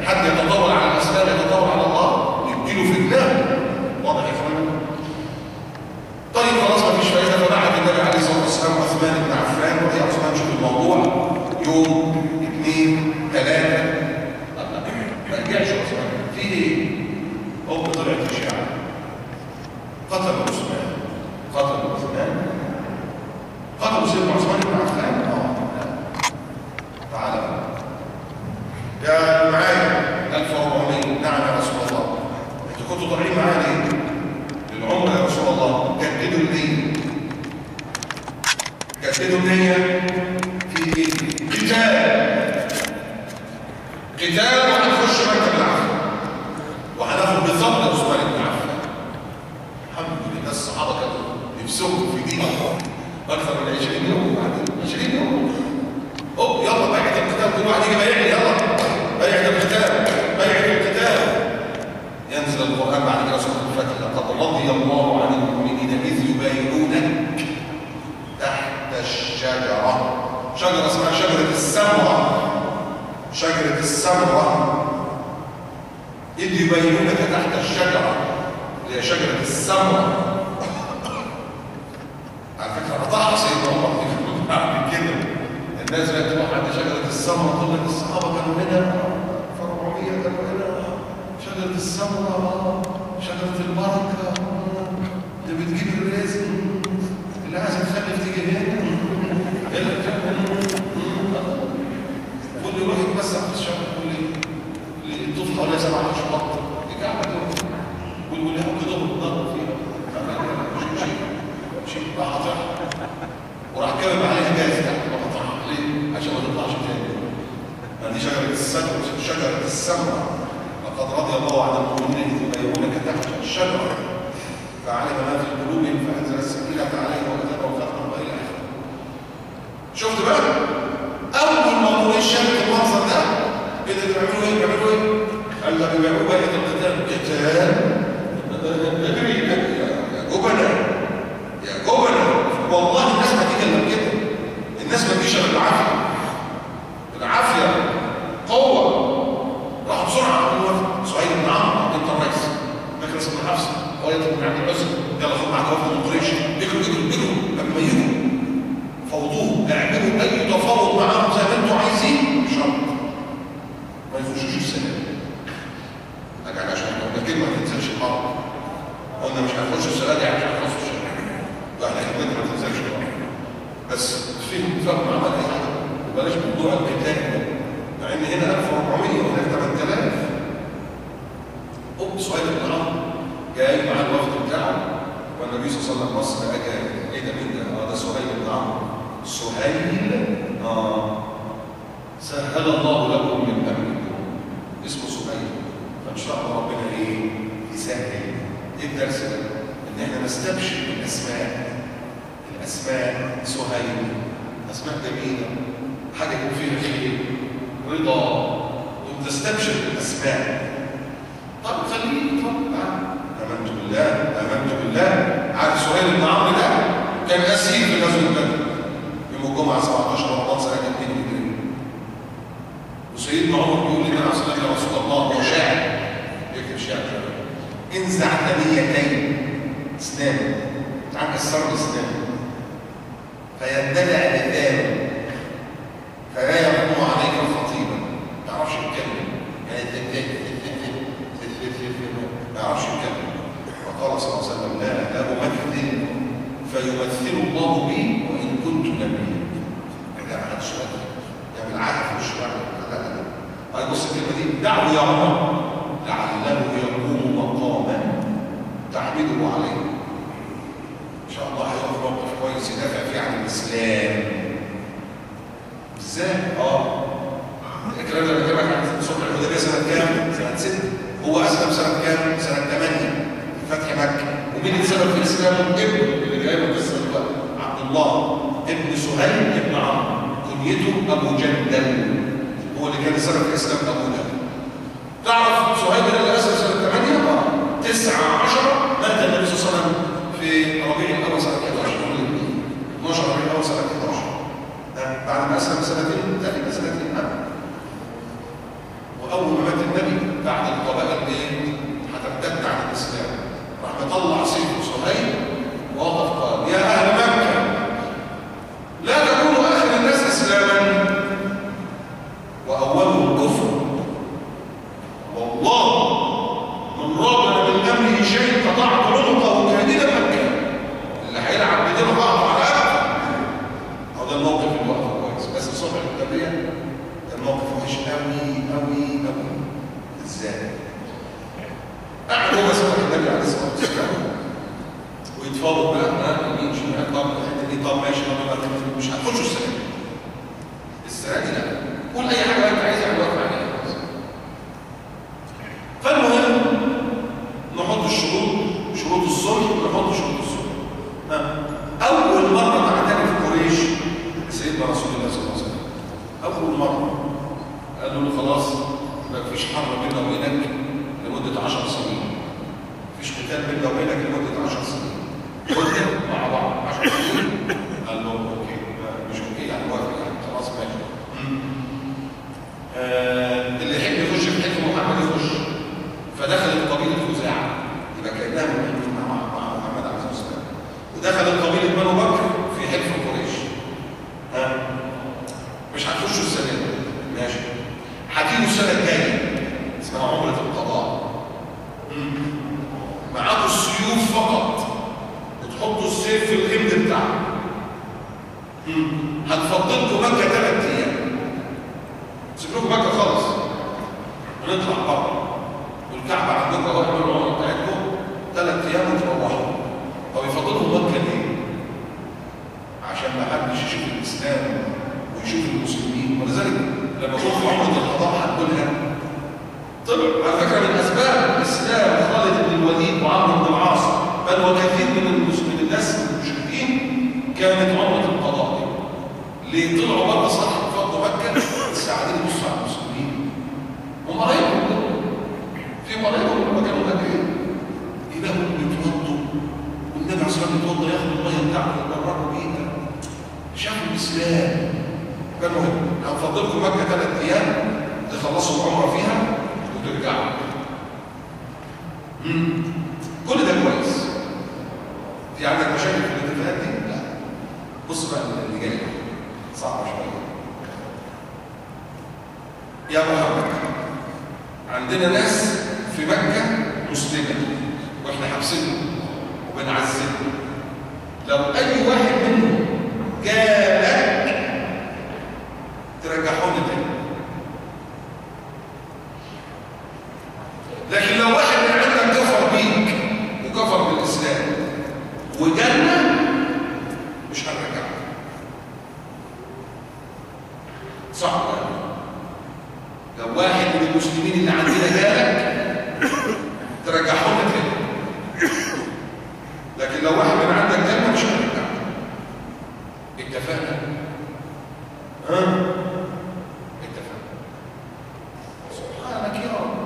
حد يتطاول على الاسلام يتطاول على الله يديله في دماغه. واضح يا اخوانا؟ طيب خلاص مفيش فايده، فبعت النبي عليه الصلاه والسلام عثمان بن عفان، وهي عثمان شوف الموضوع يوم 2 3 ما رجعش عثمان في ايه؟ هو طلعت اشاعه قتل عثمان، قتلوا سيدنا عثمان بن عفان. تعالى يا معايا 1400. نعم يا رسول الله. انتوا كنتوا طالعين معايا ليه؟ للعمره يا رسول الله. جددوا النيه، جددوا النيه في قتال وهنخش مكه بالعافيه وهناخد بثبت عثمان بن عفان. الحمد لله الصحابه كانوا نفسهم في دين اكثر من 20 يوم. بعد 20 يوم يلا بيعة القتال، كل واحد يجي بايعني، يلا بيعة القتال. ينزل القرآن بعد كده سورة الفتح: لقد رضي الله عن المؤمنين إذ يبايعونك تحت الشجرة. شجرة اسمها شجرة السمرة. إذ يبايعونك تحت الشجرة اللي هي شجرة السمرة. على فكرة قطعها سيدنا عمر بعد كده. الناس بقت تروح عند شجرة السمرة تقول لك الصحابة كانوا هنا في 400 كانوا هنا شجرة السمرة، شجرة البركة اللي بتجيب الرزق، اللي عايز تخلف تيجي هنا. واللي يروح يتمسح في الشجرة واللي يطوف حواليها 7 أشواط دي قاعدة كده، واللي يحط كده بالنار فيها شيء راح قطعها وراح كابب عليها جاز تحت وقطعها ليه؟ عشان ما تطلعش تاني. دي شجرة السمرة. لقد رضي الله عن المؤمنين إذ يبايعونك تحت الشجرة فعلم ما في قلوبهم فأنزل السكينة عليهم وكتبهم فتحا إلى آخره. شفت بقى؟ أول ما قريش شافت المنظر ده كده بيعملوا إيه؟ قال لك بيعملوا بقية القتال. اجري يا جبنة والله الناس ما تيجي الا كده. الناس ما تجيش الا بالعافيه قوه. راحوا بسرعه الوفد سعيد بن عمرو بنت الرئيس مكرس بن حفص وليد بن عبد العزى، يلا خد معاك وفد من قريش، اجروا لما يجوا فوضوهم، اعملوا اي تفاوض معاهم زي ما انتم عايزين، شرط ما يخشوش السلام. يعني عشان الكلمه ما تنزلش الارض، قلنا مش هنخش السلام يعني مش هنخش السلام، احنا كلمتنا ما تنزلش الارض، بس في اتفاق مع عمل اي حاجه وبلاش موضوع القتال ده، مع ان هنا 1400 وهناك 8000. سعيد بن عمرو جاي مع الوفد بتاعه والنبي صلى الله عليه وسلم بص لقى جاي. ايه ده مين ده؟ ده سهيل بن عمرو. سهيل سهل الله لكم من امركم، اسمه سهيل. فان شاء الله ربنا ايه؟ يسهل. ايه الدرس ده؟ ان احنا نستبشر بالاسماء. الاسماء سهيل اسماء جميله، حاجه يكون فيها خير رضا وتستبشر بالاسماء. طب خليني اتفضل امنت بالله. عارف سهيل بن عمرو ده كان اسير في غزوه بدر يوم الجمعه 17 رمضان سنه 2 هجري. وسيدنا عمر بيقول لي انا اصلي يا رسول الله، هو شاعر يكتب شعر، انزع ثنيتين اسنانه، تعال كسر اسنانه فيندلع لسانه فلا يقوم عليك خطيبا، ما يعرفش يتكلم يعني ما يعرفش يتكلم. وقال صلى الله عليه وسلم لا أمثل فيمثل الله بي وإن كنت نبيا. لا ما حدش يعمل عارف مش لا. طيب بص الكلمة دي: دعوا يا عمر لعله يقوم مقاما تحمده عليه. إن شاء الله هيقف موقف كويس يدافع فيه عن الإسلام. ازاي؟ الكلام ده بكلمك عن صلح الحديبية سنة كام؟ سنة 6. هو أسلم سنة كام؟ سنة 8 فتح مكة. ومين اللي سبب في الإسلام؟ ابنه اللي جاي من قصة دلوقتي، عبد الله ابن سهيل ابن عمرو، كنيته أبو جندل، هو اللي كان سبب في الإسلام أبو جندل. تعرف سهيل اللي أسلم سنة 8 19 مات النبي صلى الله عليه وسلم في ربيع الأول سنة 11 12 ربيع الأول سنة 11 بعد ما أسلم سنتين تقريبا سنتين. واول ما مات النبي بعد القبائل ايه هترتد عن الاسلام، راح مطلع سيفه صهيب ووقف قال يا اهل مكه لا تكونوا اخر الناس اسلاما واولهم كفر، والله من راد من امره شيء قطعت عنقه كادنا مكه، اللي هيلعب بدينه بعض على هذا الموقف الوقت كويس. بس صبح النبيه الموقف وحش قوي قوي قوي. ازاي؟ قاعد هو صبح النبي عليه الصلاه والسلام ويتفاوض بقى يمين شمال، طب الحته دي طب ماشي، مش هتخشوا السنه دي لا، قول اي حاجه انت عايزها على الوقت عليها. فالمهم نحط شروط الصلح ونحط شروط الصلح. اول مره تعترف قريش سيدنا رسول الله صلى الله عليه وسلم، اول مره قالوا له خلاص ما فيش حرب بيننا وبينك لمده 10 سنين، مفيش قتال بيننا وبينك لمده 10 سنين، قتل مع بعض 10 سنين. قال له اوكي، مش اوكي يعني موافق يعني خلاص ماشي. اللي يحب يخش في حلف محمد يخش. فدخلت قبيله خزاعه، يبقى كانها مع محمد عليه الصلاه والسلام، ودخلت قبيله بنو بكر في حلف قريش. مش هتخشوا السنه دي ماشي، هتيجوا السنه الجايه اسمها عمره القضاء، معاكوا السيوف فقط وتحطوا السيف في الغمد بتاعه. هتفضلكم مكه 3 ايام، سيب لكم مكه خالص ونطلع بره، والكعبه عندكم اهو اعملوا العمره بتاعتكم 3 ايام وتروحوا. طب يفضلهم مكه ليه؟ عشان ما حدش يشوف الاسلام ويشوف المسلمين. ولذلك لما كنت في عمره القضاء هنقولها طلع على فكره من اسباب اسلام خالد بن الوليد وعمرو بن العاص بل وكثير من الناس المشركين كانت عمره القضاء دي. ليه؟ طلعوا بره صح فضوا مكه بس قاعدين يبصوا على المسلمين ومرايبهم في مرايبهم لما كانوا هناك يلاقوا بيتوضوا والنبي عليه الصلاه والسلام يتوضا ياخد الميه بتاعته ويبرروا بيها، شافوا الاسلام. فالمهم هنفضلكم مكه 3 ايام تخلصوا العمره فيها وترجعوا. كل ده كويس. في عندك مشاكل في الاتفاقات دي؟ لا. بص بقى اللي جاي صعب شويه. يا محمد عندنا ناس في مكه مسلمه واحنا حابسينهم وبنعذبهم، لو اي واحد منهم جالك ترجعهم تاني، لكن لو واحد من عندك كفر بيك وكفر بالاسلام وجالنا مش هنرجعك. صح ولا؟ لو واحد من المسلمين اللي عندنا جالك ترجعهم تاني، لكن لو واحد من عندك جالنا مش هنرجعك. اتفقنا؟ اتفقنا. سبحانك يا رب.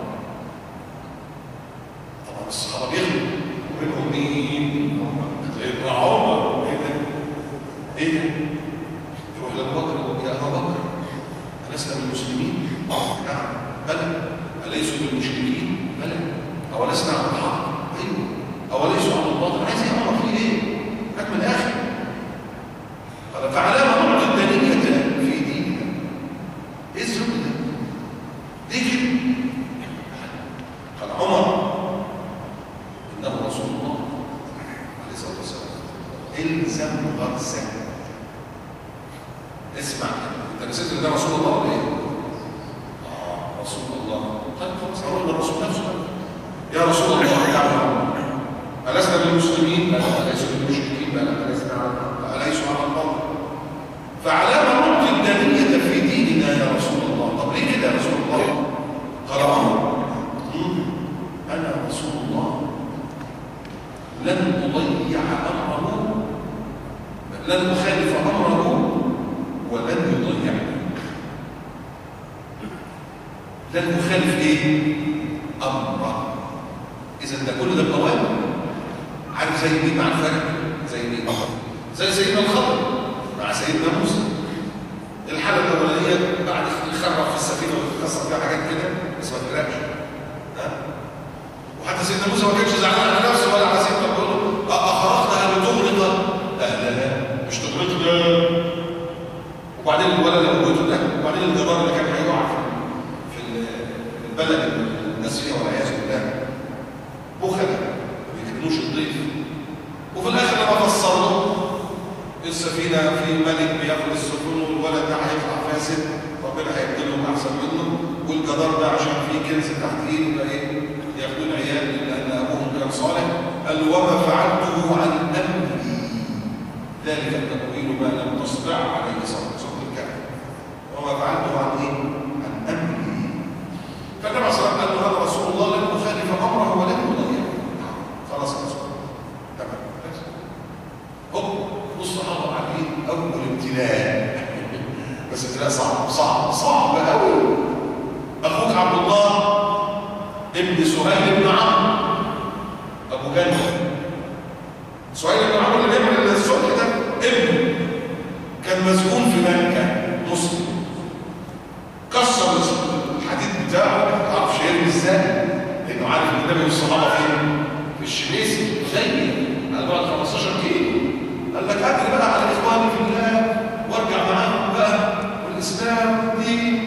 طبعا الصحابه بيغلوا ومنهم مين؟ سيدنا عمر. ايه ده؟ يروح لابو بكر يقول يا ابا بكر ألسنا من المسلمين؟ نعم. بلى. أليسوا بالمشركين؟ بلى. أولسنا على الحق؟ أيوه. أوليسوا على الباطل؟ عايز يا عمر في ايه؟ هات من الآخر. قال فعلامة نعطي الدنية في ديننا. ايه الذنب ده؟ ليه كده؟ قال عمر إنه رسول الله عليه الصلاة والسلام الزم غرسه. اسمع انت نسيت ان ده رسول الله ولا ايه؟ رسول الله. طيب خلاص هقول للرسول نفسه يا رسول الله دعوه ألسنا بالمسلمين؟ بلى. أليسوا بالمشركين؟ بلى. أليسوا على الباطل؟ فعلامة نعطي الدنية في ديننا يا رسول الله. طب ليه كده يا رسول الله؟ قال عمر أنا رسول الله لن أضيع أمره، لن أخالف أمره ولن يضيعني. لن أخالف إيه؟ أمره. إذا ده كل ده بأوامر. عارف زي مين مع الفرق؟ زي مين؟ زي سيدنا الخضر مع سيدنا موسى. الحالة الأولانية بعد الخرة في السفينة بتكسر فيها حاجات كده بس ما تقلقش. وحتى سيدنا موسى ما كانش زعلان على نفسه ولا على سيدنا، بيقول له اخرجتها لتغرق اهلها، مش تغرقنا. وبعدين الولد اللي موجود ده، وبعدين الجدار اللي كان هيقع في البلد اللي الناس فيها والعياذ بالله بخلة ما بيكرموش الضيف. وفي الاخر لما فسر له السفينه في ملك بياخد السفن والولد ده هيطلع فاسد ربنا هيبدلهم احسن منه، والجدار ده عشان فيه كنز تحت ايده يبقى ايه؟ ياخدوا العيال لان ابوهم كان صالح. قال له وما فعلته عن امري ذلك التأويل ما لم تستطع عليه صبر. وما فعلته عن ايه؟ عن امري. فالنبي صلى الله عليه وسلم قال له هذا رسول الله لن يخالف امره ولن يضيعه. خلاص يا رسول الله تمام. الصحابه قاعدين اول ابتلاء بس ابتلاء صعب قوي. اخوك عبد الله ابن سهيل بن عمرو ابو جهل، سهيل بن عمرو اللي بيعمل الصلح ده ابنه كان مسجون في مكه مسلم، كسر الحديد بتاعه ما تعرفش يرمي ازاي لانه عارف ان النبي والصحابه فين؟ في الشميسي زي على بعد 15 كيلو. قال لك اجري بقى على اخواني في الله وارجع معاهم بقى والاسلام دي.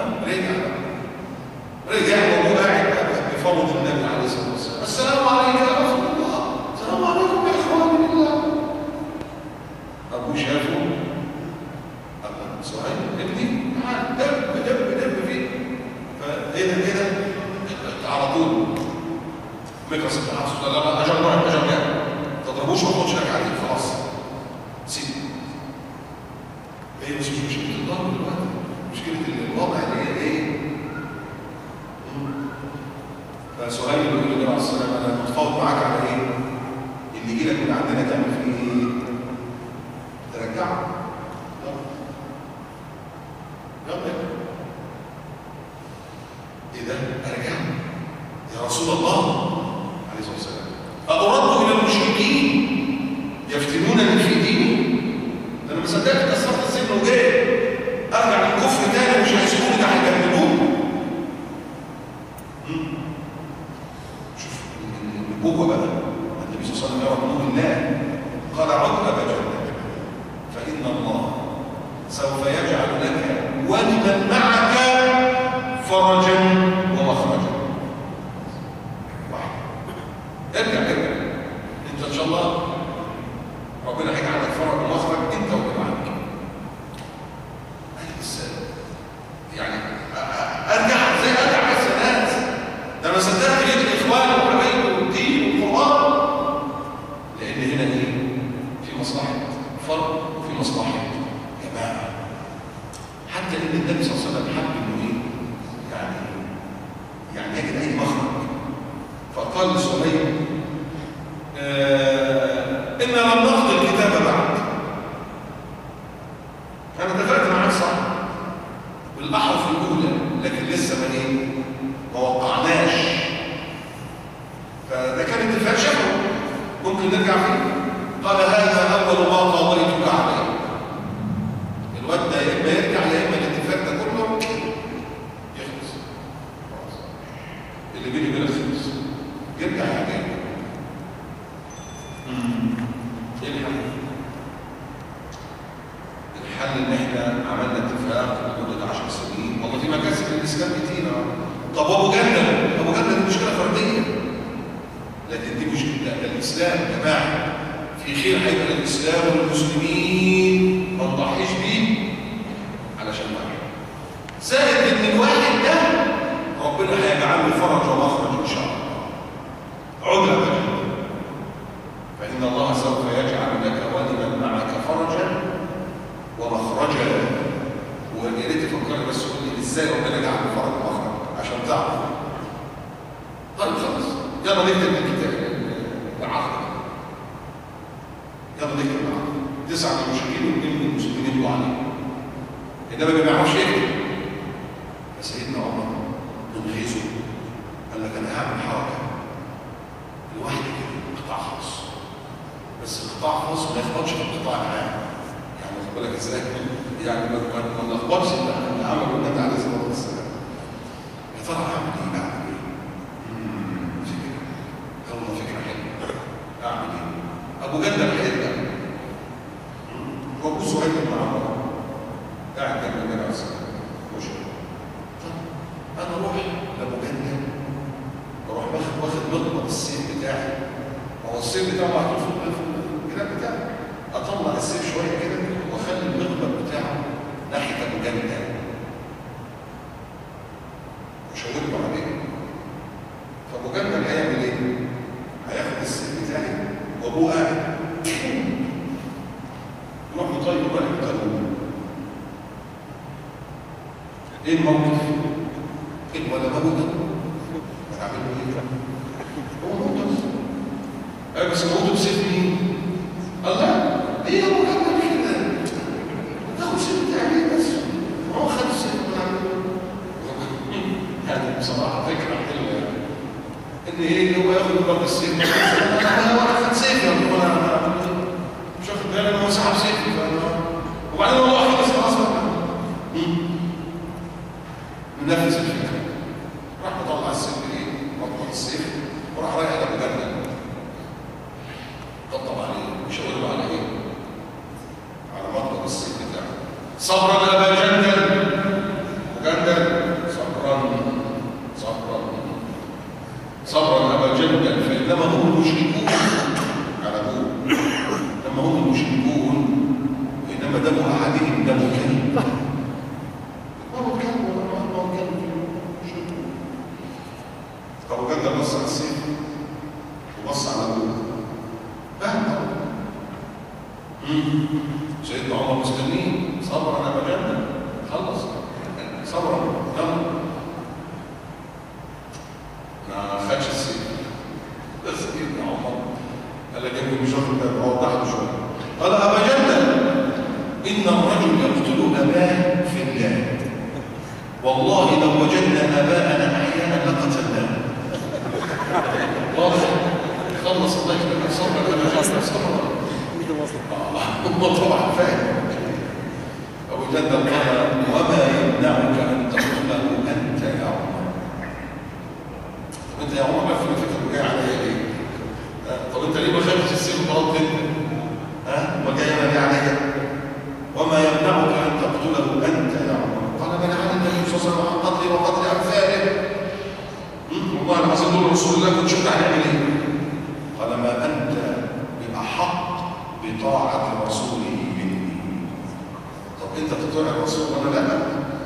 رجع وهو قاعد بفضل النبي عليه الصلاه والسلام السلام عليك يا رسول الله، السلام عليكم يا اخواني في الله. ابوه شافه قال له سهيل ابني تعال دب فيه. فايه ده على طول مكرس بن حفص لا اجل ما تضربوش ما تاخدش لك عليه خلاص سيبه. هي مش مشكله الضرب دلوقتي، مشكله الوضع اللي هي ايه؟ فسهيل يقول للنبي عليه الصلاه والسلام انا متفاوض معاك على ايه؟ اللي يجي لك من عندنا تعمل فيه ايه؟ ترجعه. يلا ايه ده؟ ارجع يا رسول الله عليه الصلاه والسلام أرد الى المشركين يفتنونني في ديني؟ ده انا ما صدقت كسرت السجن وجاي ارجع للكفر تاني ومش هيسيبوني ده هيجننوني. شوف النبوه بقى النبي صلى الله عليه وسلم يرى نور الله قال عد ابا جهل فان الله سوف يجعل لك ولمن معك فرجا ومخرجا. ارجع انت ان شاء الله ربنا هيجعل لك فرج ومخرج انت واللي معاك. بس يعني ارجع زي ارجع السنات ده انا صدقت لقيت الاخوان وحبايبي والدين والقران لان هنا ايه؟ في مصلحه فرد وفي مصلحه جماعه. حتى ان النبي صلى الله عليه وسلم حب انه ايه؟ يعني يجد اي مخرج. فقال لسهيل إنا لم نقضي الكتاب بعد. أنا اتفقت معاك صح بالأحرف الأولى لكن لسه ما وقعناش. فده كان اتفاق شكله ممكن نرجع فيه. قال هذا أول ما قضيتك عليه. الواد ده يا إما يرجع يا إما الاتفاق ده كله يخلص. اللي بيني وبينك خلص. يرجع يا جاي. ايه الحل ان احنا عملنا اتفاق لمده 10 سنين والله في مكاسب للاسلام كتير. طب ابو جنه دي مشكله فرديه لكن دي مشكله الاسلام يا جماعه. في خير هيبقى للاسلام والمسلمين ما نضحيش بيه علشان واحد زائد ان الواحد ده ربنا هيجعل له فرج ومخرج ان شاء الله. عدل بقى فإن الله سوف يجعل لك ولمن معك فرجا ومخرجا. ويا ريت تفكرني بس تقول لي ازاي ربنا جعل فرج ومخرج عشان تعرف. طيب خلاص يلا نكتب الكتاب العقد. يلا نكتب العقد. 9 من المشركين و2 من المسلمين يبقوا عليه. انما ما بيعرفش يكتب. فسيدنا عمر من غيظه قال لك انا هعمل حركه الواحد يكتب قطاع خاص بس القطاع الخاص ما يخبطش في القطاع العام. يعني واخد بالك ازاي؟ يعني ما نخبطش اللي عمله النبي عليه الصلاه والسلام. ترى اعمل ايه؟ اعمل ايه؟ فكره، والله فكره حلوه. اعمل ايه؟ ابو جندل هيرجع وابو سهيل بن عمرو قاعد جنب النبي عليه الصلاه والسلام. طب انا اروح لابو جندل اروح واخد مقبض السيف بتاعي، هو السيف بتاعه محطوط في الكلام بتاعي، اطلع السيف شويه كده واخلي المقبض بتاعه ناحيه ابو جندل وشاورله عليه. فابو جندل هيعمل ايه؟ هياخد السيف بتاعي وابوه قاعد يروح مطيب بقى يقتلوه. ايه الموقف؟ ولا موته؟ هعمل له ايه؟ هو موته ايوه بس موته بسيف مين؟ الله ايه يا ابو جندل كده؟ تاخد السيف بتاعي ليه بس؟ هو خد السيف يعني بصراحه فكره حلوه يعني ان ايه هو ياخد ضرب السيف انا خد سيف انا مش واخد بالي ان هو سحب سيفي وبعدين هو خلص خلاص نفذ الفكره راح مطلع السيف ايه؟ مطلع السيف وراح رايح لابو جندل طبطب عليه ويشاور له على ايه؟ على مطلب السيف بتاعه. صبرا ابا جندل وجندل صبرا ابا جندل فانما هم المشركون على ابوه انما هم المشركون وانما دم احدهم دم كلب. ما هو كلب ولا ما هو كلب مشركون. ابو جندل بص على السيف وبص على ابوه بهدل. سيدنا عمر مستنيه صبرا ابا جندل خلص صبرا يلا ما خدش السيف. بس سيدنا عمر قال لك يمكن مش واخد باله وضح له شويه. قال ابا جندل ان الرجل يقتل اباه في الله والله لو وجدنا اباءنا احيانا لقتلناه. واضح خلص الله يكرمك صبر ابا جندل صبر هم طبعا فاهم. ابو جندل قال وما يمنعك ان تقتله انت يا عمر. طب انت يا عمر عارف الفكره جايه عليا ليه؟ طب انت ليه ما خدتش السيف وضربت انت؟ ما جايه انا ليه عليا؟ وما يمنعك ان تقتله انت يا عمر. قال من عن النبي صلى الله عليه وسلم عن قتلي وقتل امثاله. والله العظيم دول رسول الله كنت شفت هنعمل ايه؟ قال ما انت باحق بطاعه رسوله مني. طب انت تطيع الرسول ولا لا؟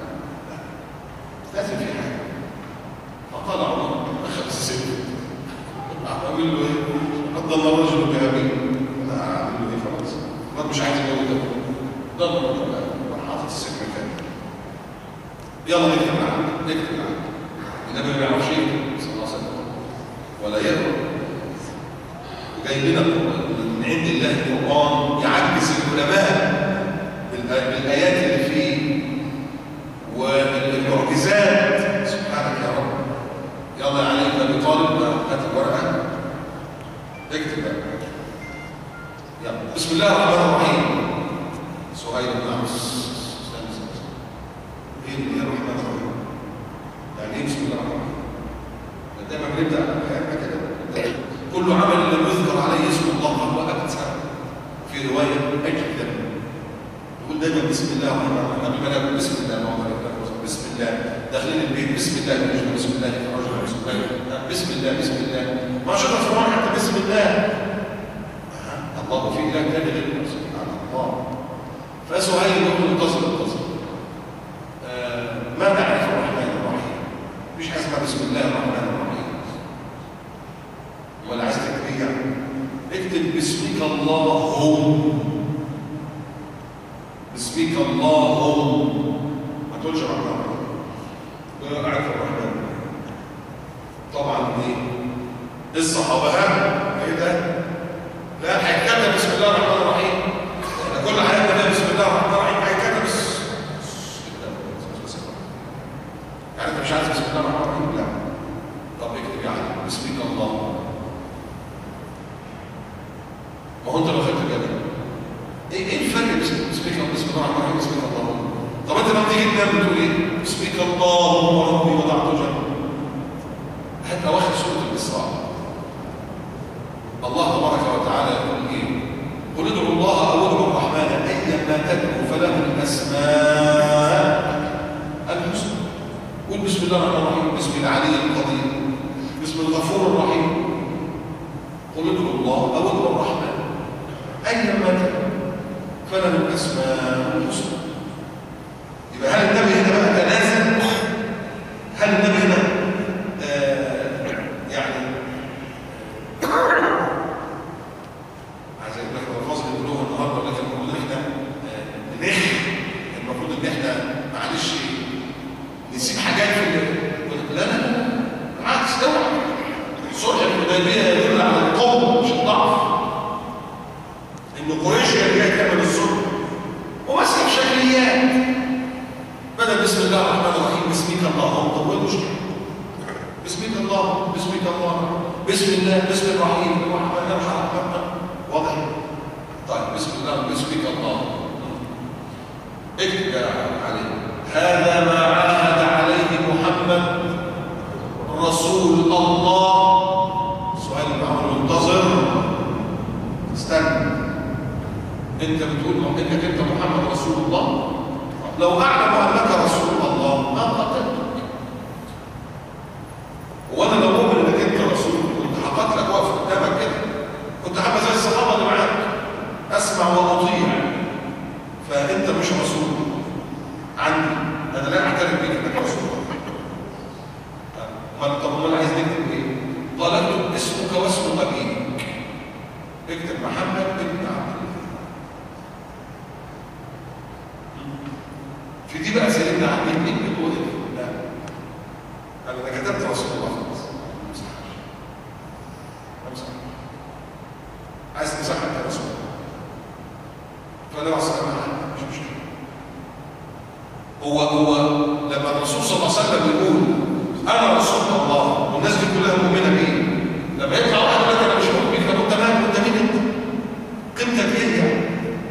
لازم في حاجه. فقال عمر اخذ السيف اعمل له ايه؟ قد ضل الرجل بابيه. انا اعمل له ايه خلاص؟ الواد مش عايز يموته. ضل الرجل راح حاطط السيف مكانه. يلا نكتب العقد نكتب العقد. النبي ما بيعرفش يكتب صلى الله عليه وسلم ولا يقرا. وجاي لنا من عند الله القران يعكس العلماء بالايات اللي فيه والمعجزات. سبحانك يا رب. يلا يا علي بن ابي طالب هات الورقه اكتب بقى. يلا بسم الله الرحمن الرحيم. سهيل بن عمرو ايه الرحمن الرحيم؟ يعني ايه بسم الله الرحمن الرحيم؟ دايما بنبدا حياتنا كده كل عمل لم يذكر عليه اسم الله فهو ابتر. في روايه اجدم نقول دايما بسم الله الرحمن الرحيم. قبل ما نقول بسم الله الرحمن الرحيم بسم الله داخلين البيت بسم الله نجم بسم الله فرجنا بسم الله بسم الله بسم الله ما شاء الله فرمان حتى بسم الله. الله في اله ثاني غير سبحان الله. فسهيل يقول انتظر ما نعرف الرحمن الرحيم مش حاجه اسمها بسم الله الرحمن الرحيم ولا عايز تكتب يعني اكتب باسمك اللهم باسمك اللهم ما تقولش الرحمن الرحيم قاعد في الرحمن. طبعا ايه الصحابه ايه ده؟ لا هيتكتب بسم الله الرحمن الرحيم. احنا كل حياتنا بسم الله الرحمن الرحيم هيتكتب يعني انت مش عارف بسم الله الرحمن الرحيم؟ لا. طب اكتب يعني باسمك الله. ما هو انت لو خدت بالك ايه الفرق باسمك بسم الله الرحمن الرحيم باسمك الله؟ طب انت لما تيجي تنام بتقول ايه؟ باسمك اللهم ربي وضعت جنبي. الخصال. الله تبارك وتعالى يقول ايه؟ قل ادعوا الله او ادعوا الرحمن ايما تدعوا فله الاسماء الحسنى. قل بسم الله الرحمن الرحيم، بسم العلي القدير، بسم الغفور الرحيم. قل ادعوا الله او ادعوا الرحمن ايما تدعوا فله الاسماء الحسنى. يبقى هل النبي هنا بقى تنازل؟ هل النبي هنا يعني عايز اقول لك الالفاظ اللي بنقولوها النهارده، لكن المفروض ان احنا المفروض ان احنا معلش نسيب حاجات في لا بالعكس اوعى. صلح الحديبيه يدل على القوه مش الضعف. ان قريش هي اللي تعمل الصلح وماسكه بشكليات. بدل بسم الله الرحمن الرحيم بسمك اللهم، طب وين المشكله؟ بسمك الله، بسمك الله، بسم الله، بسم الرحيم الرحمن الرحيم. واضح؟ طيب بسم الله، بسمك الله. اكتب يا علي: هذا ما عاهد عليه محمد رسول الله. سؤال معه منتظر. استنى، انت بتقول انك انت محمد رسول الله؟ لو اعلم انك رسول الله ما قتلتك. وانا لو مؤمن انك انت رسول كنت هقتلك واقف قدامك كده، كنت هبقى زي الصحابه اللي معاك اسمع واطيع. فانت مش رسول عندي، انا لا اعترف بيك انك رسول. طب امال عايز نكتب ايه؟ طلبت اسمك واسم ابيك. اكتب محمد بن عبد الله. في دي بقى سيدنا عبد مين بتقول ايه؟ لا انا كتبت رسول الله خلاص. امسح عايز تمسحها انت رسول الله، فلا وصلنا مش مشكله. هو لما الرسول صلى الله عليه وسلم يقول انا رسول الله والناس دي كلها مؤمنه بيه، لما يطلع واحد يقول لك انا مش مؤمن بيك، طب انت مالك؟ انت مين انت؟ قيمتك ايه يعني؟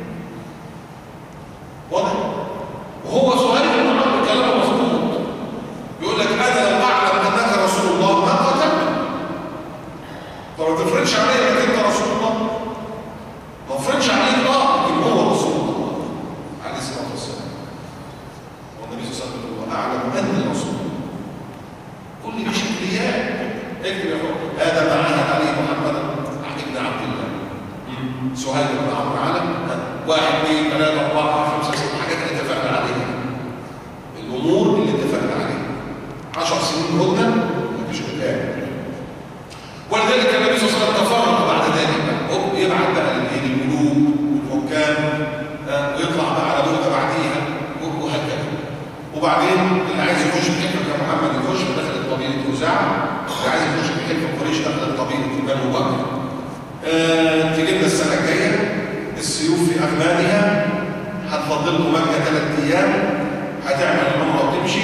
واضح؟ وهو سؤال ابن عمرو كلامه مظبوط، بيقول لك انا لو اعلم انك رسول الله ما قتلتك. طب ما تفرضش عليا انك انت رسول الله، ما تفرضش عليك لكن هو رسول الله عليه الصلاه والسلام. والنبي صلى الله عليه وسلم يقول اعلم اني رسول الله. كل دي شكليات. اكتب يا اخوان: هذا ما عاهد عليه محمد بن عبد الله. سهيل بن عمرو علم 1 2 3 4 5 6 حاجات اللي اتفقنا عليها. الامور اللي اتفقنا عليها 10 سنين هدنه مفيش قتال. ولذلك النبي صلى الله عليه وسلم تفرق بعد ذلك بقى، يبعت بقى للملوك والحكام ويطلع بقى على نقطه بعديها وهكذا. وبعدين اللي عايز يخش بحلف يا محمد يخش بدخل قبيله خزاعه، اللي عايز يخش بحلف قريش دخل قبيله بنو بكر. تجيبنا السنه الجايه السيوف في اغمادها، هتفضل لكم مكه 3 ايام، هتعمل العمره وتمشي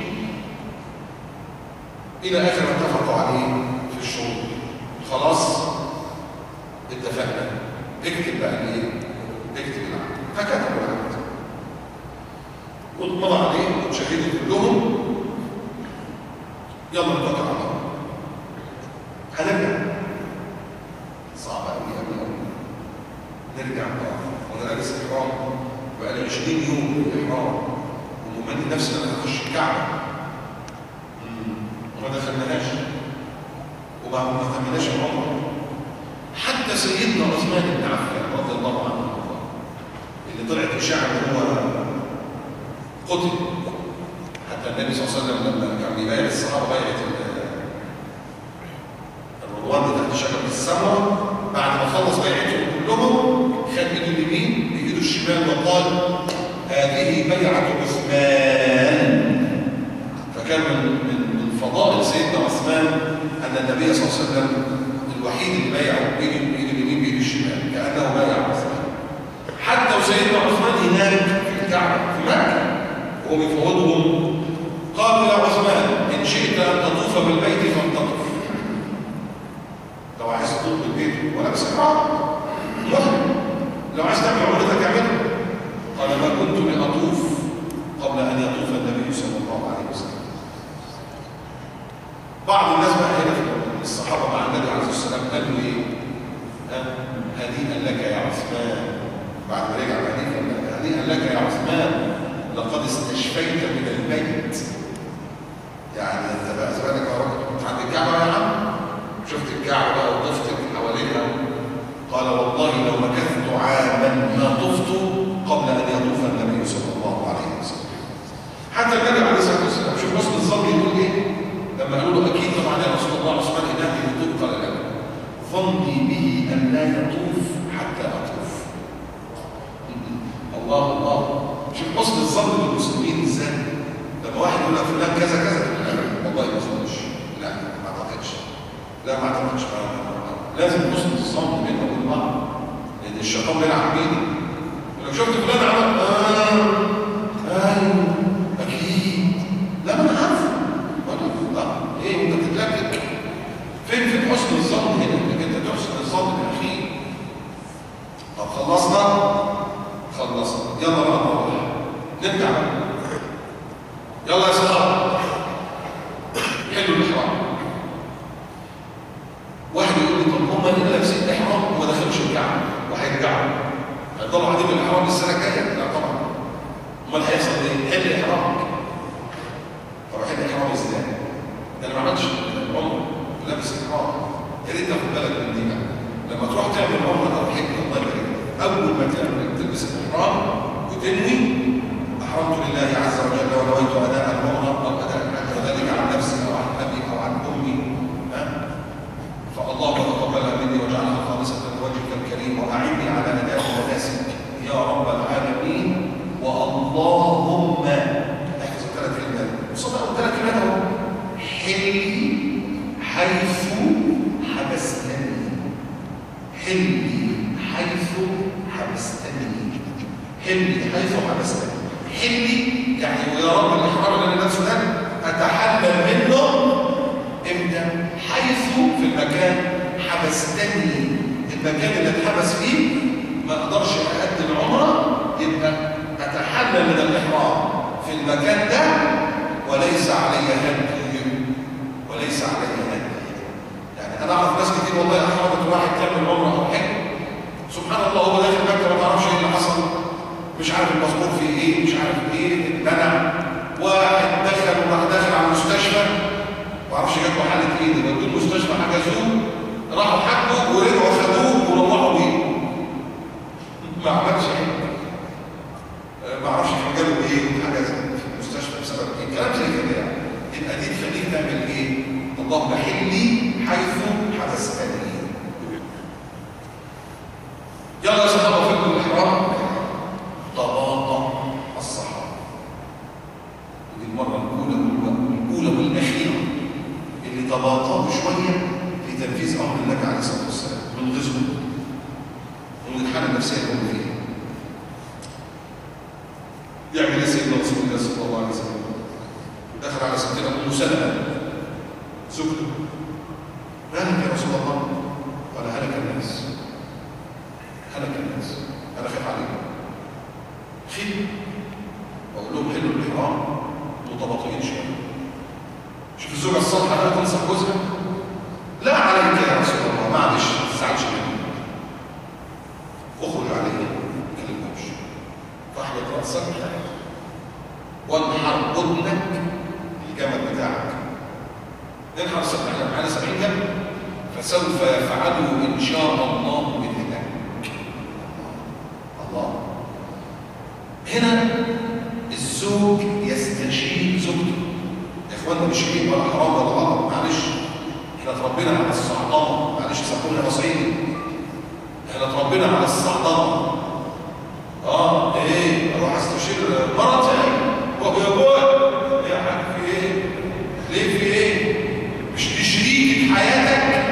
الى اخر ما اتفقوا عليه في الشروط. خلاص اتفقنا. اكتب بقى الايه؟ اكتب العقد. فكتبوا العقد واتمضى عليه وشهدوا كلهم. يلا نتوكل على الله. هنرجع. صعب قوي قوي قوي. نرجع وانا لابس احرام بقالي 20 يوم بالاحرام وممني نفسي ان انا هخش الكعبه وما دخلناهاش وما تمناش العمره. حتى سيدنا عثمان بن عفان رضي الله عنه اللي طلعت اشاعه ان هو قتل. حتى النبي صلى الله عليه وسلم لما كان بيبايع الصحابه بيعه الرضوان تحت شجره السمره، بعد ما خلص بيعتهم كلهم خد ايده اليمين بايده الشمال وقال: هذه بيعه عثمان. فكان من فضائل سيدنا عثمان ان النبي صلى الله عليه وسلم الوحيد اللي بايعه بايده اليمين بايده الشمال، كانه بايع عثمان. حتى وسيدنا عثمان هناك في الكعبه في مكه وهو بيفوضهم قالوا: يا عثمان ان شئت ان تطوف بالبيت فانتطف. لو عايز تطوف بالبيت ولا بس احرام لو عايز تعمل عمرتك اعملها. قال: ما كنت لاطوف قبل ان يطوف النبي صلى الله عليه وسلم. بعض الناس بقى هنا في الصحابة مع النبي عليه الصلاة والسلام قالوا إيه؟ هنيئا لك يا عثمان. بعد ما رجع هنيئا لك يا عثمان لقد استشفيت من الميت. يعني انت بقى زمانك يا راجل كنت عند الكعبة يا عم، شفت الكعبة بقى وطفت حواليها. قال والله لو مكثت عاما ما طفت قبل ان يطوف النبي صلى الله عليه وسلم. حتى النبي عليه الصلاه والسلام شوف حسن الظن يقول ايه لما قالوا له اكيد طبعا يا رسول الله عثمان انه يطوف. قال لا، ظني به ان لا يطوف حتى اطوف. الله الله، شوف حسن الظن بالمسلمين ازاي. لما واحد يقول لك فلان كذا كذا والله ما اظنش، لا ما اعتقدش، لا ما اعتقدش، لازم حسن الظن بيننا وبين بعض، لان الشيطان بيلعب بينا. ولو شفت فلان عمل ايوه اكيد، لا ما انا عارفه، ايه وانت بتتلكك؟ فين حسن الظن هنا؟ انك انت تحسن الظن بالاخير. طب خلصنا يلا بقى نروح نرجع يلا يا صحابه حلوا الاحرام. واحد يقول لي طب هم اللي لابسين احرام وما دخلوش الكعبه وهيرجعوا هيفضلوا قاعدين بالاحرام السنه الجايه؟ لا طبعا. امال هيحصل ايه؟ حل احرامك. طب حل احرام ازاي؟ ده انا ما عملتش عمره لابس احرام. يا ريت تاخد بالك من دي بقى لما تروح تعمل عمره او حج. الله يبارك اول ما تلبس الاحرام وتنوي احرمت لله عز وجل ونويت اداء العمره او اداء الحج وذلك عن نفسي او عن ابي او عن امي، فالله تقبلها مني واجعلها خالصه لوجهك الكريم واعني على اداء مناسك يا رب العالمين. واللهم احفظ 3 كلمات وصدقوا 3 كلمات اهو. حلي حيث حبستني، حلي حيث حبستني، حلي حيث حبستني. حلي يعني ويا رب الاحرام اللي انا لابسه ده اتحلل منه امتى؟ حيث في المكان حبستني، المكان اللي اتحبس فيه ما اقدرش اؤدي العمره، يبقى اتحلل من الاحرام في المكان ده وليس علي هدي، وليس علي هدي. يعني انا اعرف ناس كتير والله احرمت واحد تعمل عمره او حج سبحان الله هو داخل مكه ما تعرفش ايه اللي حصل، مش عارف المذكور فيه ايه، مش عارف ايه اتمنع. واحد دخل وراح داخل على المستشفى ما اعرفش جات له حاله ايه، ودوا المستشفى حجزوه راحوا حجوا ورجعوا خدوه وروحوا بيه. ما عملش ايه، ما اعرفش جاله ايه وحجز في المستشفى بسبب ايه، كلام زي كده يعني. يبقى دي تخليك تعمل ايه؟ اللهم حلي حيث حبستني. يلا يا صحابه فكوا الاحرام. تباطأ الصحابه، ودي المره الاولى والاخيره اللي تباطؤوا شويه في تنفيذ امر النبي عليه الصلاه والسلام من غزوه ومن الحاله النفسيه اللي هم فيها. يعمل ايه سيدنا رسول الله صلى الله عليه وسلم؟ دخل على ستنا ام سلمه زوجته، مالك يا رسول الله؟ قال هلك الناس، هلك الناس، انا خايف عليكم. خير اقول لهم حلوا الاحرام متباطئين شويه. شوف الزوجه الصالحه لا تنصح جوزها، لا عليك يا رسول الله معلش ما تزعلش مني، اخرج عليا ما تكلمهمش، فاحلق راسك وانحر ودنك الجمل بتاعك. ننحر احنا معانا 70 جمل فسوف يفعله ان شاء الله باذنك. الله. هنا الزوج يستشير زوجته. يا اخوانا مش عيب ولا حرام ولا غلط، معلش احنا اتربينا على الصعدمه، معلش سامحوني يا صعيدي، احنا اتربينا على الصعدمه. ايه اروح استشير مرتي وابويا يا حاج في ايه؟ ليه في ايه؟ مش دي شريكة حياتك؟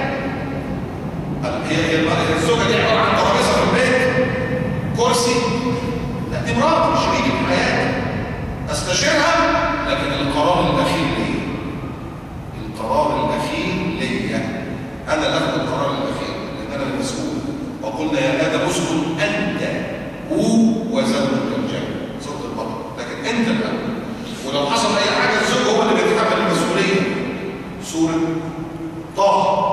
هي الزوجة دي عبارة عن ترابيزة في البيت؟ كرسي؟ لا دي مراتي شريكة حياتي. استشيرها لكن القرار الأخير ليا. القرار الأخير ليا. أنا اللي آخد القرار الأخير لأن أنا المسؤول. وقلنا يا آدم اسكن أنت وزوجك الجنة، زوج البطل، لكن أنت الأول. ولو حصل أي حاجة الزوج هو اللي بيتحمل المسؤولية. سورة طه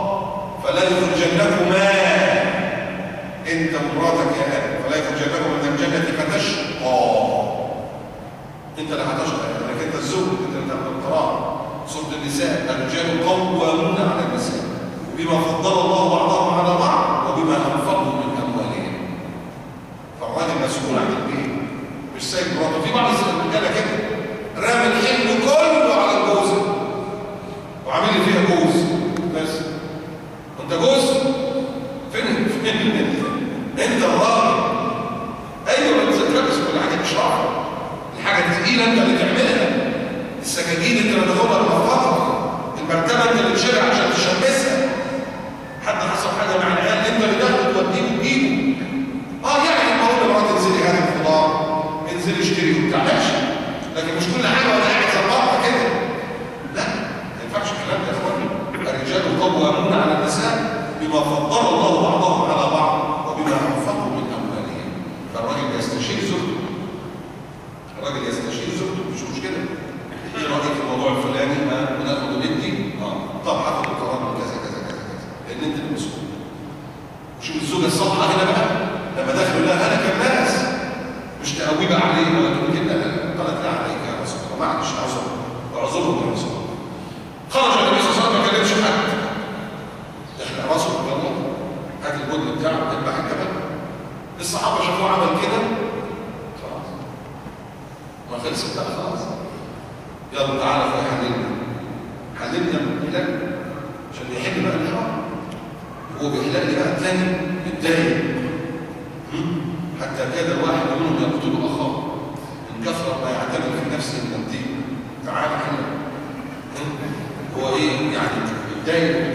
يخرجنكما انت ومراتك يا ادم، فلا يخرجنكما من الجنه فتشقى. انت اللي هتشقى لانك انت الزوج، انت اللي تاخد القرار. سوره النساء الرجال قوامون على النساء بما فضل الله بعضهم على بعض وبما انفقوا من اموالهم. فالراجل مسؤول عن البيت مش سايب مراته. في بعض الرجاله كده رامي الحمل كله على الجوزه وعامل لي فيها جوز بس. انت جوز فين انت الراجل. ايوه ما تذكرش كل حاجه مش راحه، الحاجه الثقيله انت اللي تعملها، السكاكين انت اللي تاخدها بالمفاضه، المرتبه انت اللي تشيلها عشان تشمسها، حد حصل حاجه مع العيال انت اللي تاخده توديه وتجيبه. يعني بقول لمراتي انزلي هاتي الخضار، انزلي اشتري وبتاع ماشي، لكن مش كل حاجه وانا قاعد ظبطها كده. لا ما ينفعش الكلام ده يا اخواني. الرجال قوامون على النساء بما فضل الله بعضهم على بعض وبما انفقوا من اموالهم. فالراجل يستشير زوجته، الراجل يستشير زوجته مش مشكله. ايه رايك في الموضوع الفلاني؟ وناخد وندي. طب هاخد القرار من كذا كذا كذا كذا، لان انت المسؤول. شوف الزوجه الصالحه هنا بقى لما دخلوا لها انا كالناس، مش تقوي بقى عليه ولا تقول كده، قالت لا عليك يا رسول الله، معلش اعذرهم يا رسول الله. خرج النبي صلى الله عليه وسلم ما كلمش حد، احنا راسه بالجنة، هات الجن بتاعه اذبح الجبل. الصحابه شافوه عمل كده خلاص ما خلصت بقى خلاص. يلا تعالى حللنا من الهلال عشان يحل بقى الحرام. هو بيحلل بقى الثاني متضايق، حتى كاد الواحد منهم يقتل اخاه من كثره ما يعتبر في نفسه من الدين. تعالى حلل. هو ايه يعني متضايق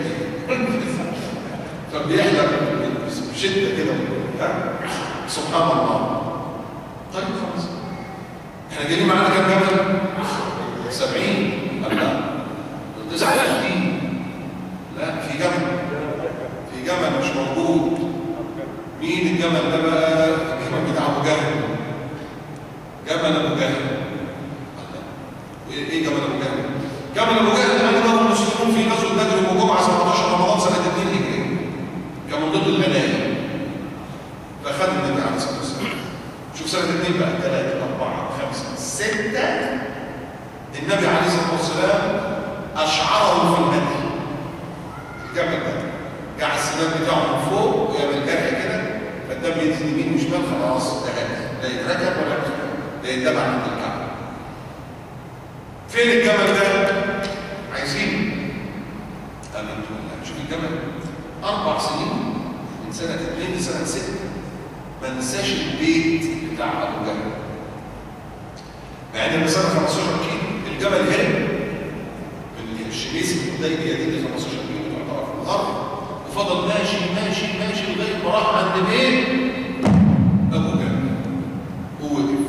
فبيحلق بشده كده سبحان الله. طيب خلاص احنا جايين معانا كام جبل؟ 70 لا 69. لا في جمل مش موجود. مين الجمل ده بقى؟ الجمل بتاع ابو جهل، جمل ابو جهل. ايه جمل ابو جهل؟ جمل ابو جهل علمه المسلمون في غزوه بدر يوم الجمعه 17 رمضان سنه 2 هجري، كان من ضمن الغنائم. فاخذ النبي عليه الصلاه والسلام. شوف سنه 2 بقى 3 4 5 6 النبي عليه الصلاه والسلام اشعره في الهدي. الجمل ده جعل السنان بتاعه من فوق ويعمل جرح كده، فالدم ينزل يمين وشمال، خلاص ده هدي، لا يتركب ولا ده يتبع عند الكعبه. فين الجمل ده؟ عايزين امنتم بالله. شوف الجمل 4 سنين من سنه 2 لسنه 6 ما ننساش البيت بتاع ابو جهل، مع ان المسافه 15 كيلو. الجمل هرب من الشميس الحديبيه دي اللي 15 كيلو تعتبر في الارض، وفضل ماشي ماشي ماشي لغايه ما راح عند بيت ابو جهل ووقف.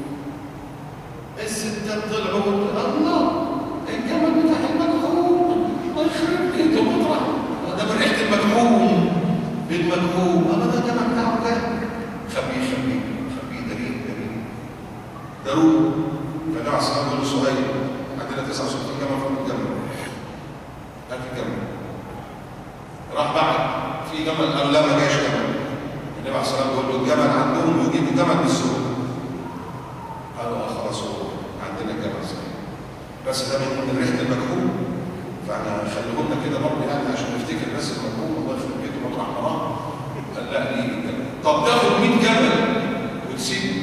الستات طلعوا الله الجمل بتاع المجهول، الله يخرب بيته مطرح ده من ريحه المجهول بالمجهول. ده الجمل بتاع ابو جهل. خبيه داروه. فدعا السلام يقول له صهيب عندنا 69 جمل فوق الجمل، هات الجمل. راح بعد في جمل قال لا ما جاش جمل. النبي عليه الصلاه والسلام يقول له الجمل عندهم يجيبوا جمل من السوق. قالوا خلاص هو عندنا جمل صحيح، بس ده من ريحه المجهول، فاحنا خليهولنا كده برضه يعني عشان نفتكر الناس المجهول. الله يخرب بيته مطرح ما راح. قال لا ليه الجمل. طب تاخد 100 جمل وتسيبه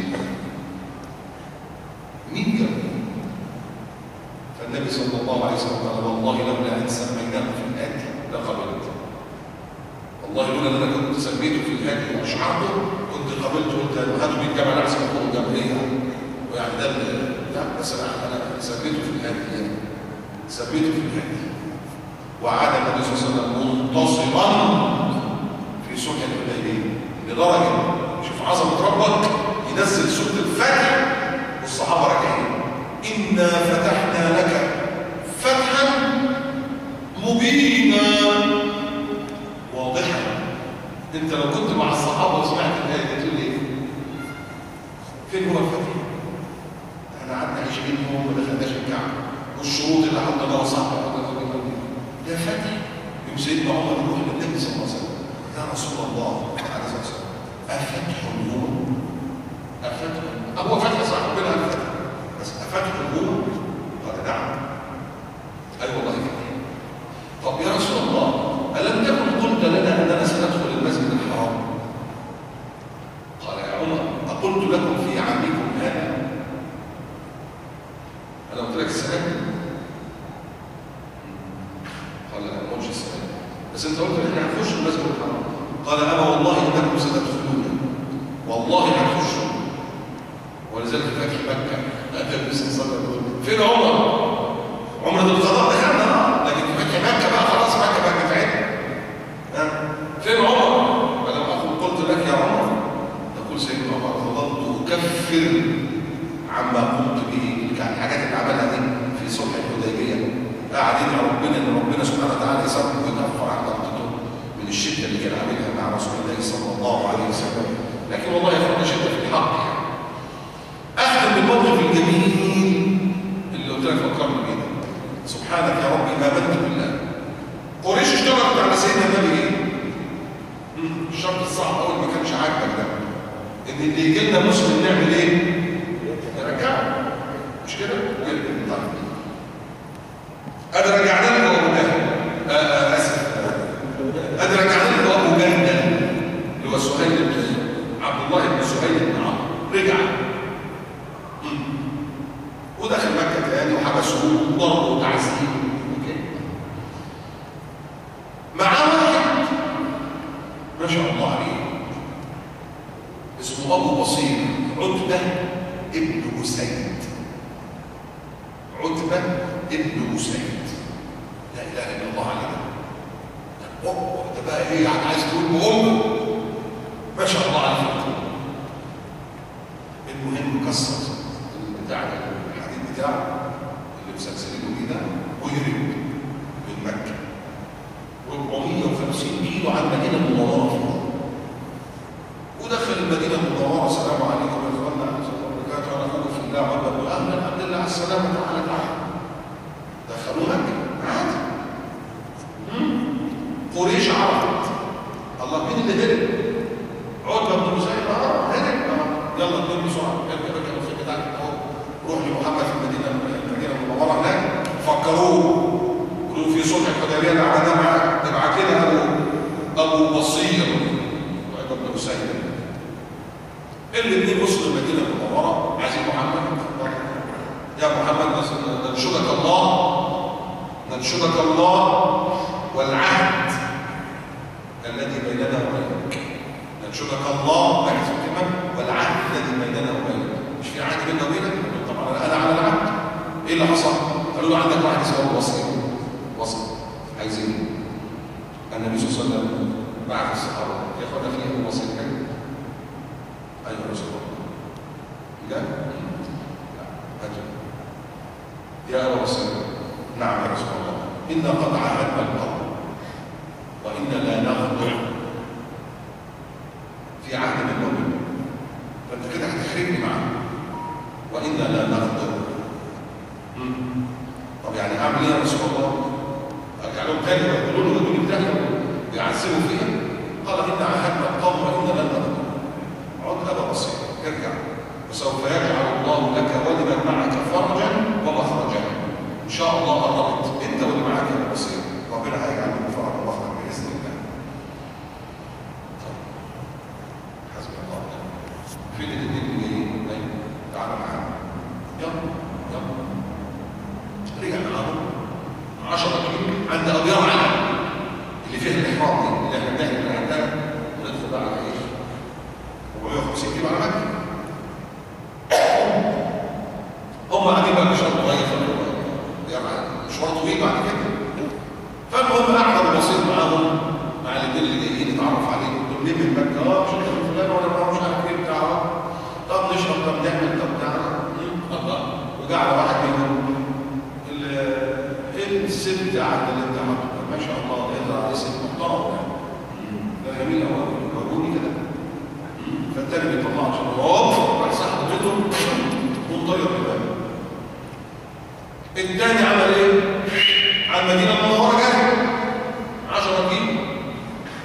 100 جمل. فالنبي صلى الله عليه وسلم قال والله لولا ان سميناه في الهدي لقبلت. والله لولا ان انا كنت سميته في الهدي واشعرته كنت قبلته. قلت هاتوا 100 جمل احسن من جمل ايه يعني ده لا، بس انا سميته في الهدي يعني سميته في الهدي. وعاد النبي صلى الله عليه وسلم منتصرا في صلح الحديبيه لدرجه شوف عظمه ربك ينزل سوره الفتح والصحابه راكعين انا فتحنا لك فتحا مبينا واضحا. انت لو كنت مع الصحابه وسمعت الايه دي تقول ايه؟ فين هو الفتح؟ احنا قعدنا 20 يوم ما دخلناش الكعبه والشروط اللي حطيناها صعبه. ده فتح. يوم سيدنا عمر يروح للنبي صلى الله عليه وسلم: يا رسول الله عليه الصلاه والسلام، افتح هو؟ افتح هو فتح صح ربنا الفتح، بس افتح هو؟ قال نعم. اي والله فتح. طب يا رسول الله، الم تكن قلت لنا اننا سندخل المسجد الحرام؟ قال يا عمر: اقلت لكم في عامكم هذا؟ انا قلت لك السنه دي؟ قال لا، ما قلتش السنه دي، بس انت قلت ان احنا هنخش المسجد الحرام. قال اما والله انكم ستدخلون، والله هتخشوا. ولذلك فتح مكه النبي صلى الله عليه وسلم فين عمر؟ عمره القضاء دخلنا، لكن في فتح مكه بقى خلاص مكه بقى بتاعتنا. فين عمر؟ فلم اقل قلت لك يا عمر، تقول سيدنا عمر: فضلت اكفر عما قمت به، الحاجات اللي عملها دي في صلح الحديبيه، قاعد يدعي ربنا ان ربنا سبحانه وتعالى يسامحه ويكفر عن غلطته من الشده اللي كان عاملها مع رسول الله صلى الله عليه وسلم. لكن والله يا اخوانا شده في الحق. اختم بالموقف الجميل اللي قلت لك فكرنا بيه. سبحانك يا ربي امنت بالله. قريش اشتركت على سيدنا النبي ايه؟ الشرط الصعب اول ما كانش عاجبك ده، ان اللي يجي لنا مسلم نعمل ايه؟ نرجعه، مش كده؟ طيب ادي رجعنا له ابو جهل، اسف، ادي رجعنا له ابو جهل اللي هو سهيل بن عبد الله بن سهيل بن عمرو، رجع ودخل مكه تاني وحبسوه وضربوا وتعذيب وكده. معاه واحد ما شاء الله عليه اسمه ابو بصير، عتبه ابن اسيد. عتبه ابن اسيد، لا اله الا الله عليه. اوه ده بقى ايه يعني؟ عايز تقول بامه ما شاء الله عليه. المهم كسر بتاع الحديد بتاعه اللي مسلسلينه بيه ده وهرب من مكه 450 كيلو عن المدينه المنوره، ودخل المدينه المنوره. السلام عليكم يا اخوانا ورحمه الله وبركاته، انا اخوكم في الله محمد واهلا الحمد لله على السلامه، تعالى تعالى. دخلوا مكه عادي. قريش عرفت الله مين اللي هرب؟ عتبه بن مسيب. هرب يلا اتنين بسرعه، اركب الخيل بتاعك اهو، روح لمحمد في المدينه المنوره هناك، فكروه قالوا في صلح الحديبيه اللي عملناه معاك ابعت لنا ابو بصير وعتبه بن مسيب. الاثنين وصلوا المدينه المنوره، عايزين محمد. يا محمد ننشدك الله، ننشدك الله والعهد الذي بيننا وبينك. ننشدك الله ركز في الكلمه، والعهد الذي بيننا وبينك. مش في عهد بيننا وبينك؟ طبعا انا على العهد. ايه اللي حصل؟ قالوا له عندك واحد اسمه ابو بصير وصل، عايزين. النبي صلى الله عليه وسلم بعث الصحابه: يا اخوانا في ابو بصير كده؟ ايوه يا رسول الله. لا يا ابو بصير. نعم يا رسول الله، انا قد عاهدنا القوم وانا لا نغدر في عهد المؤمن، فانت كده هتحرجني معاه. وانا لا نغدر. طب يعني اعمل ايه يا رسول الله؟ ارجع لهم تاني ويقولوا له ادوني تاني ويعذبوا فيها؟ قال انا عاهدنا القوم وانا لا نغدر. عد ابا بصير، ارجع وسوف يجعل الله لك ولمن معك فرجا ومخرجا. ان شاء الله قربت انت واللي معاك يا ابو بصير، ربنا هيجعل لك فرج ومخرج باذن الله. حسبي الله ونعم الوكيل. فين الاثنين اللي جايين؟ تعالوا معانا، يلا يلا. رجع معاهم 10 كيلو عند ابيار علي اللي فيها الاحرام دي اللي احنا بنحكي من عندها، وندخل بقى على ايه؟ 450 كيلو على مكه. هم قاعدين بقى مشوار صغير، مشوار طويل بعد كده. فالمهم قعد ابو بصير معاهم، مع الاثنين اللي جايين يتعرف عليهم. دول ليه من مكه؟ مش انت من فلان ولا مش عارف ايه بتاع. طب نشرب، طب نعمل، طب نعمل. الله. وقعد واحد منهم الست عهد اللي انت عملته ما شاء الله، ده ست محترم يعني، ده جميل قوي، وروني كده. فالتاني بيطلع عشان هوب راح صاحب بيته ومطير كده. التاني عمل ايه؟ على المدينه المنوره جري 10 كيلو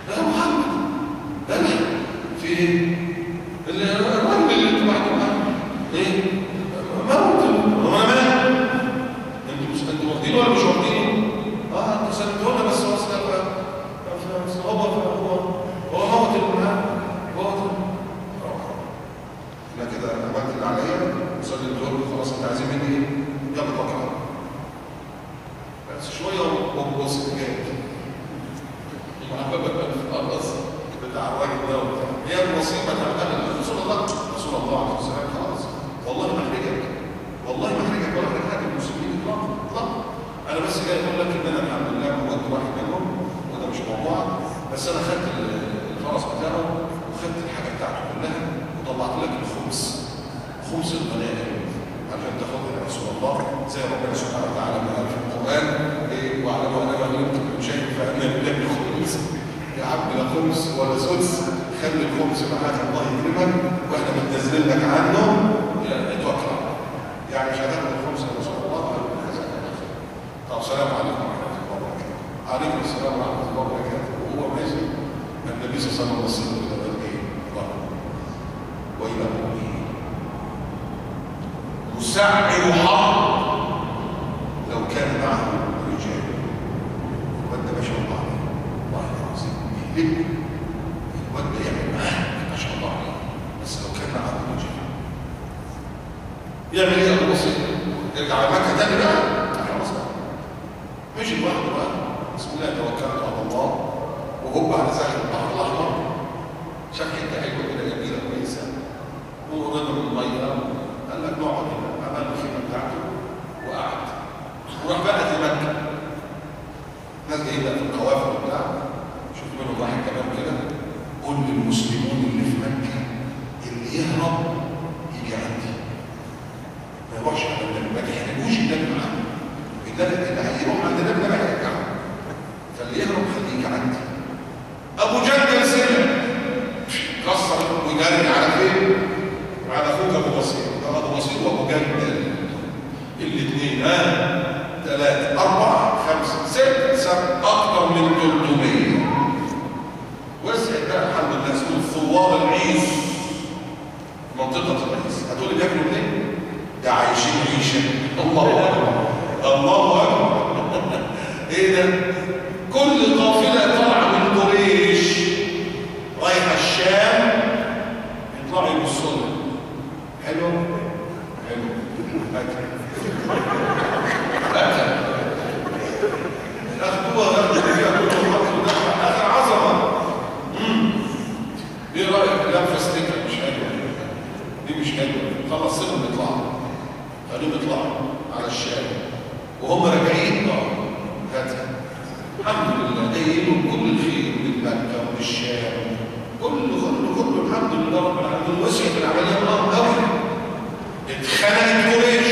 وابو بسيط جاي خلاص بتاع الراجل ده وبتاع هي المصيبه تعملها رسول الله عليه الصلاه خلاص والله ما احرجك ولا احرج حد من المسلمين اطلاقا انا بس جاي اقول لك ان انا الحمد لله موجود واحد منهم وده مش موضوع بس انا خدت الفرس بتاعه وخدت الحاجه بتاعته كلها وطلعت لك خمس الغنائم عشان تاخدها يا رسول الله زي ربنا سبحانه وتعالى ما قال في القران واعلموا ان ما غنمتم من شيء فان لله الخمس يا عم لا خمس ولا سدس خلي الخمس معاك الله يكرمك واحنا بننزل لك عنه اتوكل يعني مش هتاخد الخمس يا رسول الله. طب السلام عليكم ورحمه الله وبركاته. عليكم السلام ورحمه الله وبركاته. وهو ماشي النبي صلى الله عليه وسلم الى والديه والى امه مسعر حرب لو كان معه رجال وانت ما شاء الله عليه والله العظيم يهلك وانت يعمل معاه ما شاء الله عليه بس لو كان معه رجال يعمل ايه ابو بسيط؟ يرجع على مكه تاني بقى؟ خلاص بقى مشي لوحده بقى بسم الله توكلت على الله وهوب على ساحل البحر الاحمر شاف حته حلوه كده جميله كويسه ورضا من الميه قال لك نقعد هنا عمل الخيمه بتاعته وقعد وراح بقى لمكه ناس جايين بقى في القوافل وبتاع شوف منهم واحد كمان كده قول للمسلمون اللي في مكه اللي يهرب يجي عندي ما يروحش على النبي ما يحرجوش النبي معاه اللي هيروح عند النبي ده هيرجع فاللي يهرب خليه يجي عندي ابو جندل سلم كسر وجري على فين؟ على اخوك ابو بصير ابو بصير وابو جندل الاثنين 3 4 5 6 7 اكثر من 300 وسعت بقى الحمد لله اسمه ثوار العيس منطقه العيس هتقول لي بياكلوا منين؟ ده عايشين عيشه الله اكبر الله اكبر ايه ده؟ كل قافله طالعه من قريش رايحه الشام يطلعوا يبصوا لها حلو اخدوها فيها كلهم حطوا دفع اخر عظمه ايه رايك؟ لا فاستيكه مش حلوه دي مش حلوه خلاص سيبهم يطلعوا خليهم يطلعوا على الشام وهم راجعين هاتها الحمد لله جايين كل الخير من مكه ومن الشام كله الحمد لله رب العالمين وسعت العمليه الله قوي اتخنقت قريش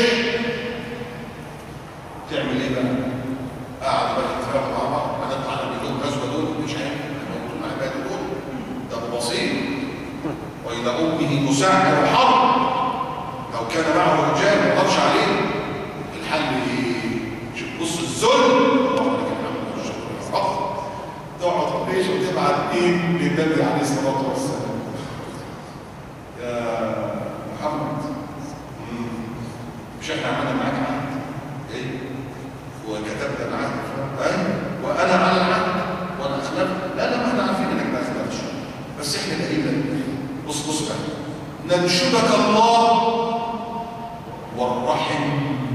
تعمل ايه بقى؟ قعدوا بقى يتفاهموا مع بعض هنطلع نعمل لهم غزوه دول مش عارف هنقول مع عباد دول ده ابو بصير والى امه مسعر حرب لو كان معه رجال ما قدرش عليه الحل ايه؟ شوف بص الذل تقعد قريش وتبعت ايه للنبي عليه الصلاه والسلام يا محمد مش احنا عملنا معاك عهد ايه وكتبنا العهد ايوه وانا على العهد وانا اخلفت لا ما احنا عارفين انك ما اخلفتش بس احنا دقيقه بص بقى ننشدك الله والرحم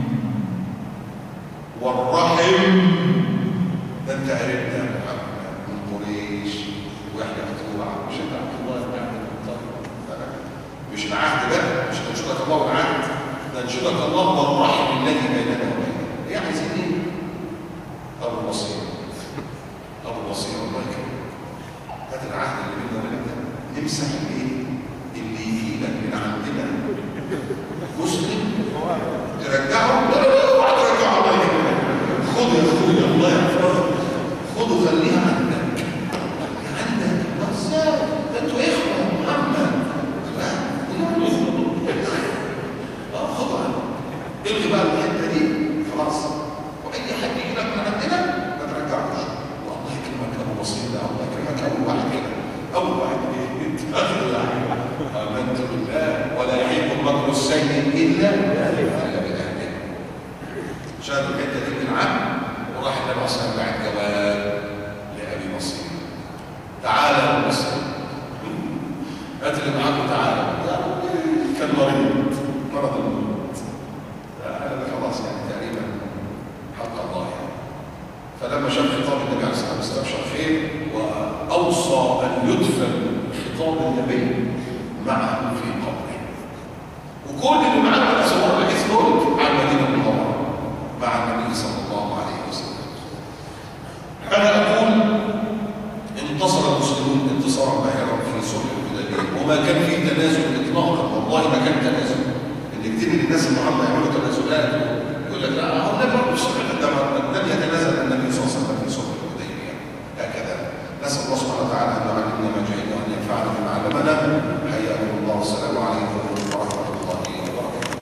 ده انت قريبنا يا محمد من قريش واحنا مكتوب مش انت عبد الله بن عبد المطلب مش العهد بقى مش ننشدك الله والعهد ننشدك الله والرحم الذي بيننا وبينك ايه عايزين ايه؟ ابو بصير الله يكرمك هات العهد اللي بيننا وبينك ده نمسح الايه؟ اللي يجيلك من عندنا مسلم ترجعه لا اوعى ترجعه الله يكرمك خد يا اخويا الله يحفظك خده خليها عندك ازاي؟ ده انتوا اخوه يا محمد خدوا عنه الغي بقى الحته دي خلاص واي حد يجي لك من عندنا ما ترجعوش والله يكرمك ابو بصير ده الله يكرمك اول واحد كده اول واحد انت اخر امنت بالله ولا يحيط المكر السيء الا باهله شاهدوا الحته دي من العم وراح النبي صلى الله عليه وسلم بعد جواب لابي بصير تعالى يا ابو بصير هات اللي معاكم تعالى كان مرض الموت هذا خلاص يعني تقريبا حق الله يعني فلما شاف خطاب النبي عليه الصلاه والسلام استبشر خير، واوصى ان يدفن خطاب النبي معه في قبره. وكل اللي معاه صور الحديث دول على المدينه المنوره مع النبي صلى الله عليه وسلم. انا اقول انتصر المسلمون انتصارا باهرا في صلح الحديبيه، وما كان فيه تنازل اطلاقا، والله ما كان تنازل. ان كتير من الناس النهارده يعملوا تنازلات ويقول لك لا هو النبي برضه في صلح الحديبيه، لم يتنازل النبي صلى الله عليه وسلم في صلح الحديبيه هكذا. نسال الله سبحانه وتعالى ان يعلمنا ما جهلنا